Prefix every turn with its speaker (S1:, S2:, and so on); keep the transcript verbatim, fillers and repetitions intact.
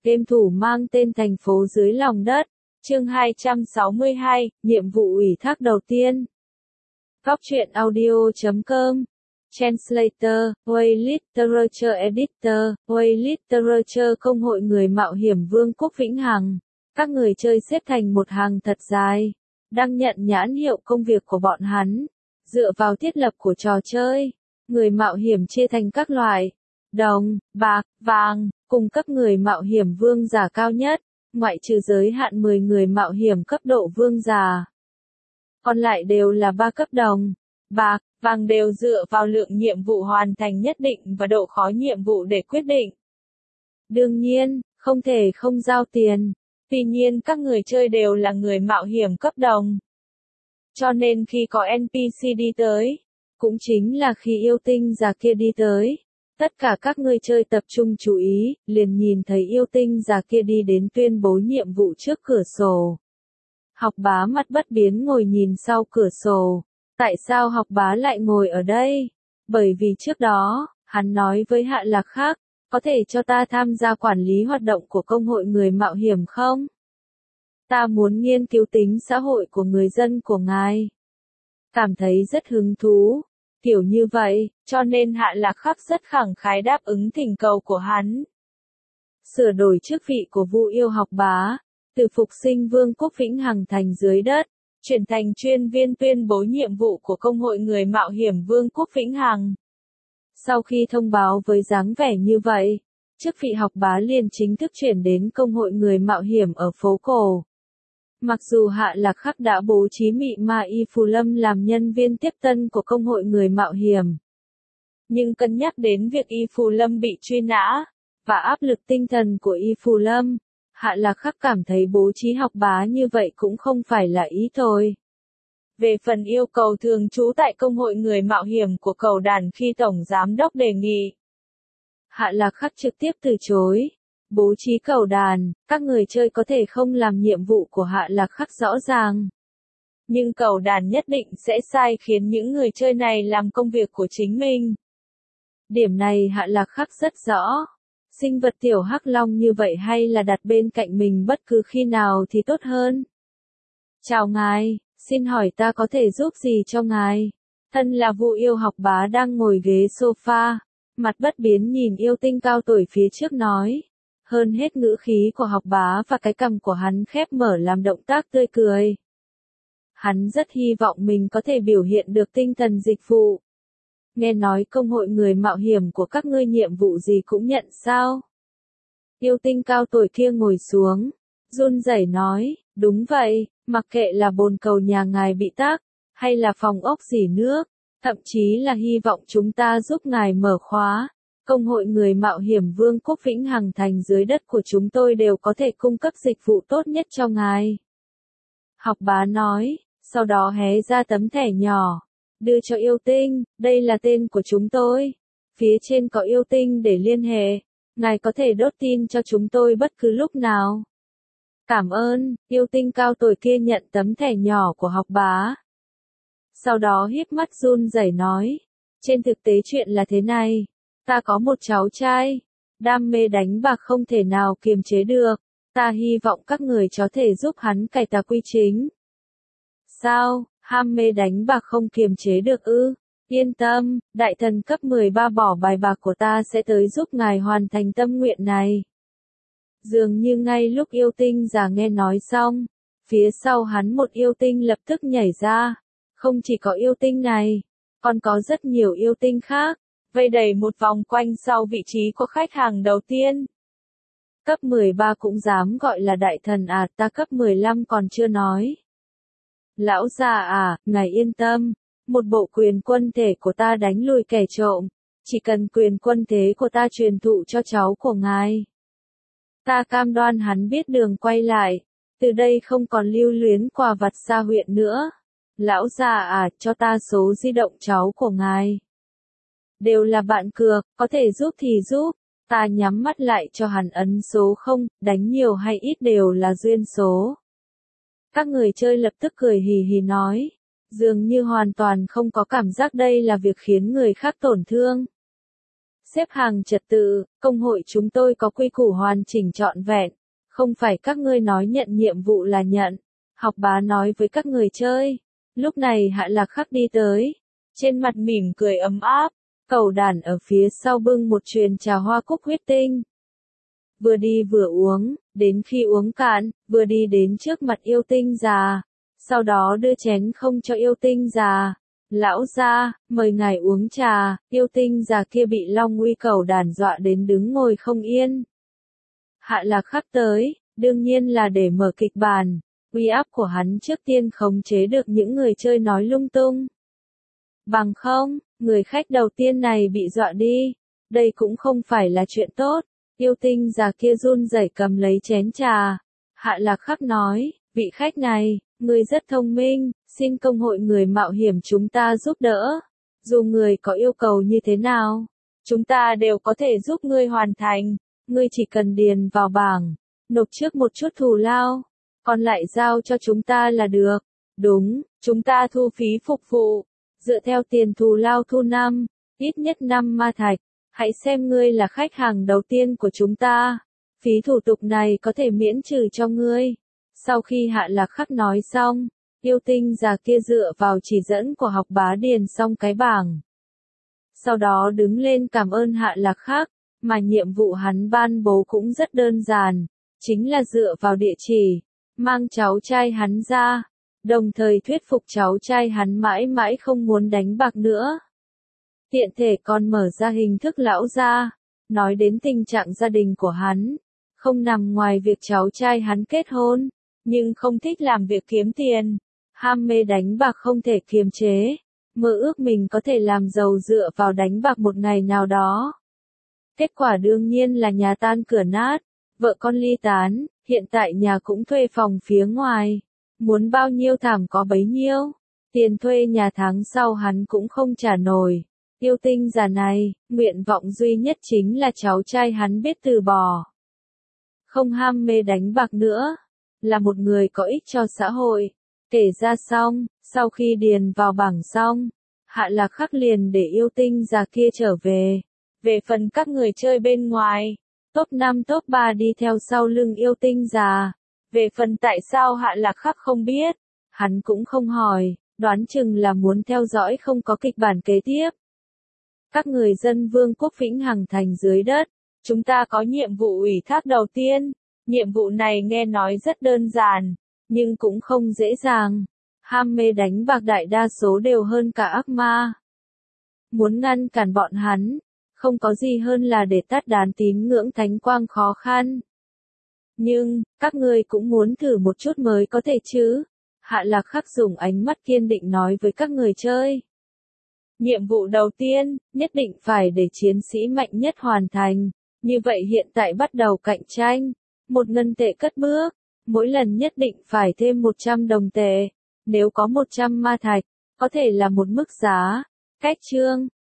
S1: Game thủ mang tên thành phố dưới lòng đất. Chương hai trăm sáu mươi hai, nhiệm vụ ủy thác đầu tiên. Góc truyện audio chấm com. Translator, Way Literature Editor, Way Literature Công hội người mạo hiểm Vương quốc Vĩnh Hằng. Các người chơi xếp thành một hàng thật dài. Đăng nhận nhãn hiệu công việc của bọn hắn. Dựa vào thiết lập của trò chơi, người mạo hiểm chia thành các loại. Đồng, bạc, vàng, cung cấp người mạo hiểm vương giả cao nhất, ngoại trừ giới hạn mười người mạo hiểm cấp độ vương giả. Còn lại đều là ba cấp đồng, bạc, vàng đều dựa vào lượng nhiệm vụ hoàn thành nhất định và độ khó nhiệm vụ để quyết định. Đương nhiên, không thể không giao tiền. Tuy nhiên các người chơi đều là người mạo hiểm cấp đồng. Cho nên khi có en pê xê đi tới, cũng chính là khi yêu tinh già kia đi tới, tất cả các người chơi tập trung chú ý, liền nhìn thấy yêu tinh già kia đi đến tuyên bố nhiệm vụ trước cửa sổ. Học bá mặt bất biến ngồi nhìn sau cửa sổ. Tại sao học bá lại ngồi ở đây? Bởi vì trước đó, hắn nói với Hạ Lạc Khắc, có thể cho ta tham gia quản lý hoạt động của công hội người mạo hiểm không? Ta muốn nghiên cứu tính xã hội của người dân của ngài. Cảm thấy rất hứng thú. Kiểu như vậy, cho nên Hạ Lạc Khắc rất khẳng khái đáp ứng thỉnh cầu của hắn. Sửa đổi chức vị của Vu Yêu học bá, từ phục sinh Vương quốc Vĩnh Hằng thành dưới đất, chuyển thành chuyên viên tuyên bố nhiệm vụ của công hội người mạo hiểm Vương quốc Vĩnh Hằng. Sau khi thông báo với dáng vẻ như vậy, chức vị học bá liền chính thức chuyển đến công hội người mạo hiểm ở phố cổ. Mặc dù Hạ Lạc Khắc đã bố trí Mị Ma Y Phù Lâm làm nhân viên tiếp tân của công hội người mạo hiểm, nhưng cân nhắc đến việc Y Phù Lâm bị truy nã, và áp lực tinh thần của Y Phù Lâm, Hạ Lạc Khắc cảm thấy bố trí học bá như vậy cũng không phải là ý thôi. Về phần yêu cầu thường trú tại công hội người mạo hiểm của cầu đàn khi Tổng Giám đốc đề nghị, Hạ Lạc Khắc trực tiếp từ chối. Bố trí cầu đàn, các người chơi có thể không làm nhiệm vụ của Hạ Lạc Khắc rõ ràng. Nhưng cầu đàn nhất định sẽ sai khiến những người chơi này làm công việc của chính mình. Điểm này Hạ Lạc Khắc rất rõ. Sinh vật tiểu hắc long như vậy hay là đặt bên cạnh mình bất cứ khi nào thì tốt hơn. Chào ngài, xin hỏi ta có thể giúp gì cho ngài? Thân là Vu Yêu học bá đang ngồi ghế sofa, mặt bất biến nhìn yêu tinh cao tuổi phía trước nói. Hơn hết ngữ khí của học bá và cái cằm của hắn khép mở làm động tác tươi cười. Hắn rất hy vọng mình có thể biểu hiện được tinh thần dịch vụ. Nghe nói công hội người mạo hiểm của các ngươi nhiệm vụ gì cũng nhận sao? Yêu tinh cao tuổi kia ngồi xuống, run rẩy nói, đúng vậy, mặc kệ là bồn cầu nhà ngài bị tắc, hay là phòng ốc rỉ nước, thậm chí là hy vọng chúng ta giúp ngài mở khóa. Công hội người mạo hiểm Vương quốc Vĩnh Hằng thành dưới đất của chúng tôi đều có thể cung cấp dịch vụ tốt nhất cho ngài. Học bá nói, sau đó hé ra tấm thẻ nhỏ, đưa cho yêu tinh, đây là tên của chúng tôi. Phía trên có yêu tinh để liên hệ, ngài có thể đốt tin cho chúng tôi bất cứ lúc nào. Cảm ơn, yêu tinh cao tuổi kia nhận tấm thẻ nhỏ của học bá. Sau đó híp mắt run rẩy nói, trên thực tế chuyện là thế này. Ta có một cháu trai, đam mê đánh bạc không thể nào kiềm chế được, ta hy vọng các người có thể giúp hắn cải tà quy chính. Sao, ham mê đánh bạc không kiềm chế được ư? Yên tâm, đại thần cấp mười ba bỏ bài bạc của ta sẽ tới giúp ngài hoàn thành tâm nguyện này. Dường như ngay lúc yêu tinh già nghe nói xong, phía sau hắn một yêu tinh lập tức nhảy ra. Không chỉ có yêu tinh này, còn có rất nhiều yêu tinh khác. Vây đầy một vòng quanh sau vị trí của khách hàng đầu tiên. Cấp mười ba cũng dám gọi là đại thần à, ta cấp mười lăm còn chưa nói. Lão già à, ngài yên tâm, một bộ quyền quân thể của ta đánh lùi kẻ trộm, chỉ cần quyền quân thế của ta truyền thụ cho cháu của ngài. Ta cam đoan hắn biết đường quay lại, từ đây không còn lưu luyến quà vặt xa huyện nữa. Lão già à, cho ta số di động cháu của ngài. Đều là bạn cược, có thể giúp thì giúp, ta nhắm mắt lại cho hắn ấn số không, đánh nhiều hay ít đều là duyên số. Các người chơi lập tức cười hì hì nói, dường như hoàn toàn không có cảm giác đây là việc khiến người khác tổn thương. xếp hàng trật tự, công hội chúng tôi có quy củ hoàn chỉnh trọn vẹn, không phải các ngươi nói nhận nhiệm vụ là nhận. Học bá nói với các người chơi. Lúc này Hạ Lạc Khắc đi tới, trên mặt mỉm cười ấm áp, Cẩu Đản ở phía sau bưng một chuyền trà hoa cúc huyết tinh. Vừa đi vừa uống, đến khi uống cạn, vừa đi đến trước mặt yêu tinh già, sau đó đưa chén không cho yêu tinh già. Lão gia, mời ngài uống trà. Yêu tinh già kia bị Long Uy Cẩu Đản dọa đến đứng ngồi không yên. Hạ Lạc Khắc tới, đương nhiên là để mở kịch bản. Uy áp của hắn trước tiên khống chế được những người chơi nói lung tung. Bằng không, người khách đầu tiên này bị dọa đi. Đây cũng không phải là chuyện tốt. Yêu tinh già kia run rẩy cầm lấy chén trà. Hạ Lạc Khắc nói, vị khách này, người rất thông minh, xin công hội người mạo hiểm chúng ta giúp đỡ. Dù người có yêu cầu như thế nào, chúng ta đều có thể giúp ngươi hoàn thành. Ngươi chỉ cần điền vào bảng, nộp trước một chút thù lao, còn lại giao cho chúng ta là được. Đúng, chúng ta thu phí phục vụ, dựa theo tiền thù lao thu năm, ít nhất năm ma thạch. Hãy xem ngươi là khách hàng đầu tiên của chúng ta. Phí thủ tục này có thể miễn trừ cho ngươi. Sau khi Hạ Lạc Khắc nói xong, yêu tinh già kia dựa vào chỉ dẫn của học bá điền xong cái bảng. Sau đó đứng lên cảm ơn Hạ Lạc Khắc, mà nhiệm vụ hắn ban bố cũng rất đơn giản, chính là dựa vào địa chỉ, mang cháu trai hắn ra, đồng thời thuyết phục cháu trai hắn mãi mãi không muốn đánh bạc nữa. Tiện thể còn mở ra hình thức lão gia, nói đến tình trạng gia đình của hắn, không nằm ngoài việc cháu trai hắn kết hôn, nhưng không thích làm việc kiếm tiền, ham mê đánh bạc không thể kiềm chế, mơ ước mình có thể làm giàu dựa vào đánh bạc một ngày nào đó. Kết quả đương nhiên là nhà tan cửa nát, vợ con ly tán, hiện tại nhà cũng thuê phòng phía ngoài, muốn bao nhiêu thảm có bấy nhiêu, tiền thuê nhà tháng sau hắn cũng không trả nổi. Yêu tinh già này, nguyện vọng duy nhất chính là cháu trai hắn biết từ bỏ. Không ham mê đánh bạc nữa, là một người có ích cho xã hội. Kể ra xong, sau khi điền vào bảng xong, Hạ Lạc Khắc liền để yêu tinh già kia trở về. Về phần các người chơi bên ngoài, top năm top ba đi theo sau lưng yêu tinh già. Về phần tại sao Hạ Lạc Khắc không biết, hắn cũng không hỏi, đoán chừng là muốn theo dõi không có kịch bản kế tiếp. Các người dân Vương quốc Vĩnh Hằng Thành dưới đất, chúng ta có nhiệm vụ ủy thác đầu tiên. Nhiệm vụ này nghe nói rất đơn giản, nhưng cũng không dễ dàng. Ham mê đánh bạc đại đa số đều hơn cả ác ma. Muốn ngăn cản bọn hắn, không có gì hơn là để tắt đán tín ngưỡng thánh quang khó khăn. Nhưng, các ngươi cũng muốn thử một chút mới có thể chứ. Hạ Lạc Khắc dùng ánh mắt kiên định nói với các người chơi. Nhiệm vụ đầu tiên, nhất định phải để chiến sĩ mạnh nhất hoàn thành. Như vậy hiện tại bắt đầu cạnh tranh. Một ngân tệ cất bước, mỗi lần nhất định phải thêm một trăm đồng tệ. Nếu có một trăm ma thạch, có thể là một mức giá. Cách chương,